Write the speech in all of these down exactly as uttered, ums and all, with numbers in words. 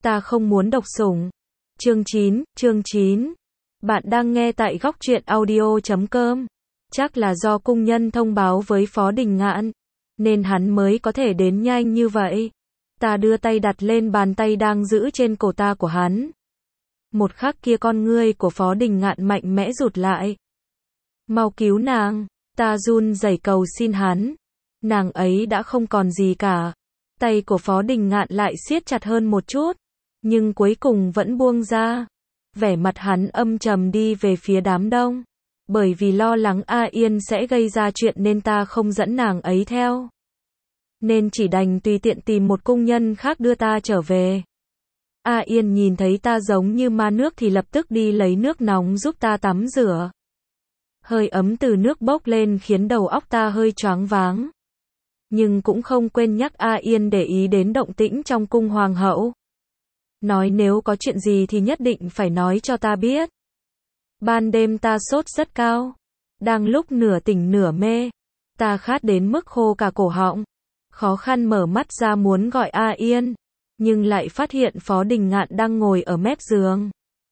Ta không muốn độc sủng. Chương chín, chương chín. Bạn đang nghe tại góc truyện audio chấm com. Chắc là do cung nhân thông báo với Phó Đình Ngạn, nên hắn mới có thể đến nhanh như vậy. Ta đưa tay đặt lên bàn tay đang giữ trên cổ ta của hắn. Một khắc kia con ngươi của Phó Đình Ngạn mạnh mẽ rụt lại. Mau cứu nàng, ta run rẩy cầu xin hắn. Nàng ấy đã không còn gì cả. Tay của Phó Đình Ngạn lại siết chặt hơn một chút, nhưng cuối cùng vẫn buông ra. Vẻ mặt hắn âm trầm đi về phía đám đông. Bởi vì lo lắng A Yên sẽ gây ra chuyện nên ta không dẫn nàng ấy theo. Nên chỉ đành tùy tiện tìm một cung nhân khác đưa ta trở về. A Yên nhìn thấy ta giống như ma nước thì lập tức đi lấy nước nóng giúp ta tắm rửa. Hơi ấm từ nước bốc lên khiến đầu óc ta hơi choáng váng. Nhưng cũng không quên nhắc A Yên để ý đến động tĩnh trong cung hoàng hậu. Nói nếu có chuyện gì thì nhất định phải nói cho ta biết. Ban đêm ta sốt rất cao. Đang lúc nửa tỉnh nửa mê. Ta khát đến mức khô cả cổ họng. Khó khăn mở mắt ra muốn gọi A Yên. Nhưng lại phát hiện Phó Đình Ngạn đang ngồi ở mép giường.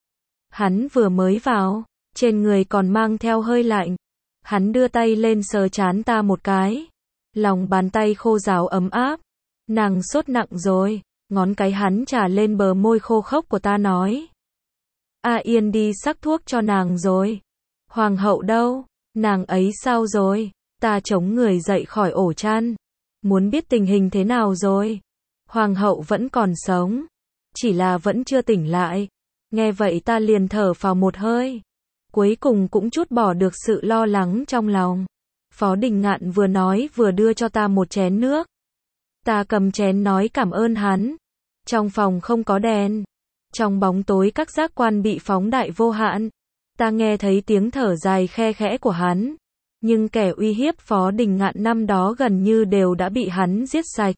Hắn vừa mới vào. Trên người còn mang theo hơi lạnh. Hắn đưa tay lên sờ trán ta một cái. Lòng bàn tay khô ráo ấm áp. Nàng sốt nặng rồi. Ngón cái hắn chà lên bờ môi khô khốc của ta nói. A Yên đi sắc thuốc cho nàng rồi. Hoàng hậu đâu? Nàng ấy sao rồi? Ta chống người dậy khỏi ổ chăn. Muốn biết tình hình thế nào rồi? Hoàng hậu vẫn còn sống. Chỉ là vẫn chưa tỉnh lại. Nghe vậy ta liền thở phào một hơi. Cuối cùng cũng trút bỏ được sự lo lắng trong lòng. Phó Đình Ngạn vừa nói vừa đưa cho ta một chén nước. Ta cầm chén nói cảm ơn hắn. Trong phòng không có đèn. Trong bóng tối các giác quan bị phóng đại vô hạn. Ta nghe thấy tiếng thở dài khe khẽ của hắn. Nhưng kẻ uy hiếp Phó Đình Ngạn năm đó gần như đều đã bị hắn giết sạch.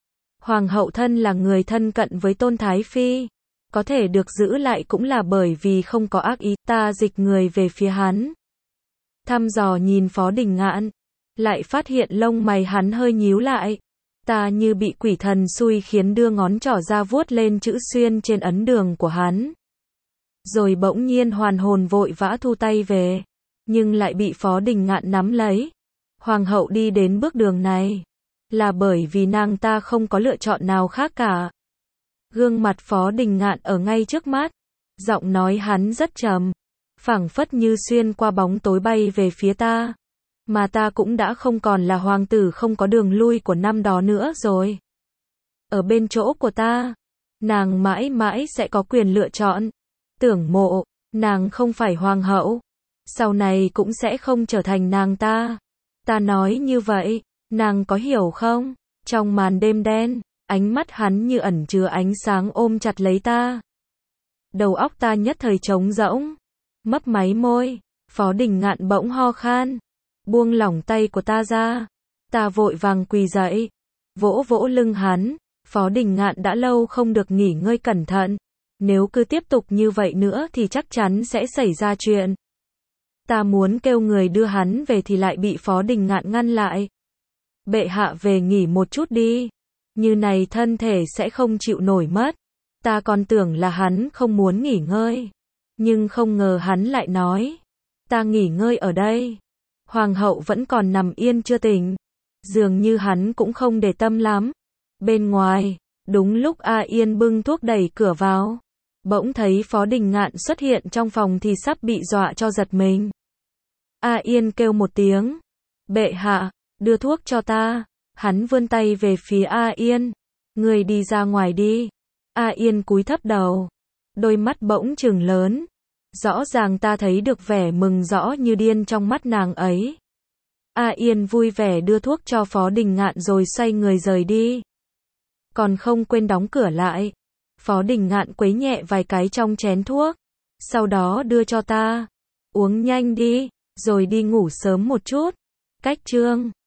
Hoàng hậu thân là người thân cận với Tôn Thái Phi. Có thể được giữ lại cũng là bởi vì không có ác ý. Ta dịch người về phía hắn. Thăm dò nhìn Phó Đình Ngạn. Lại phát hiện lông mày hắn hơi nhíu lại. Ta như bị quỷ thần xui khiến đưa ngón trỏ ra vuốt lên chữ xuyên trên ấn đường của hắn. Rồi bỗng nhiên hoàn hồn vội vã thu tay về. Nhưng lại bị Phó Đình Ngạn nắm lấy. Hoàng hậu đi đến bước đường này. Là bởi vì nàng ta không có lựa chọn nào khác cả. Gương mặt Phó Đình Ngạn ở ngay trước mắt. Giọng nói hắn rất trầm. Phảng phất như xuyên qua bóng tối bay về phía ta. Mà ta cũng đã không còn là hoàng tử không có đường lui của năm đó nữa rồi. Ở bên chỗ của ta, nàng mãi mãi sẽ có quyền lựa chọn. Tưởng mộ, nàng không phải hoàng hậu. Sau này cũng sẽ không trở thành nàng ta. Ta nói như vậy, nàng có hiểu không? Trong màn đêm đen, ánh mắt hắn như ẩn chứa ánh sáng ôm chặt lấy ta. Đầu óc ta nhất thời trống rỗng. Mấp máy môi, Phó Đình Ngạn bỗng ho khan. Buông lỏng tay của ta ra. Ta vội vàng quỳ dậy. Vỗ vỗ lưng hắn. Phó Đình Ngạn đã lâu không được nghỉ ngơi cẩn thận. Nếu cứ tiếp tục như vậy nữa thì chắc chắn sẽ xảy ra chuyện. Ta muốn kêu người đưa hắn về thì lại bị Phó Đình Ngạn ngăn lại. Bệ hạ về nghỉ một chút đi. Như này thân thể sẽ không chịu nổi mất. Ta còn tưởng là hắn không muốn nghỉ ngơi. Nhưng không ngờ hắn lại nói. Ta nghỉ ngơi ở đây. Hoàng hậu vẫn còn nằm yên chưa tỉnh. Dường như hắn cũng không để tâm lắm. Bên ngoài, đúng lúc A Yên bưng thuốc đẩy cửa vào. Bỗng thấy Phó Đình Ngạn xuất hiện trong phòng thì sắp bị dọa cho giật mình. A Yên kêu một tiếng. Bệ hạ, đưa thuốc cho ta. Hắn vươn tay về phía A Yên. Người đi ra ngoài đi. A Yên cúi thấp đầu. Đôi mắt bỗng trừng lớn. Rõ ràng ta thấy được vẻ mừng rõ như điên trong mắt nàng ấy. A Yên vui vẻ đưa thuốc cho Phó Đình Ngạn rồi xoay người rời đi. Còn không quên đóng cửa lại. Phó Đình Ngạn quấy nhẹ vài cái trong chén thuốc. Sau đó đưa cho ta. Uống nhanh đi, rồi đi ngủ sớm một chút. Cách chương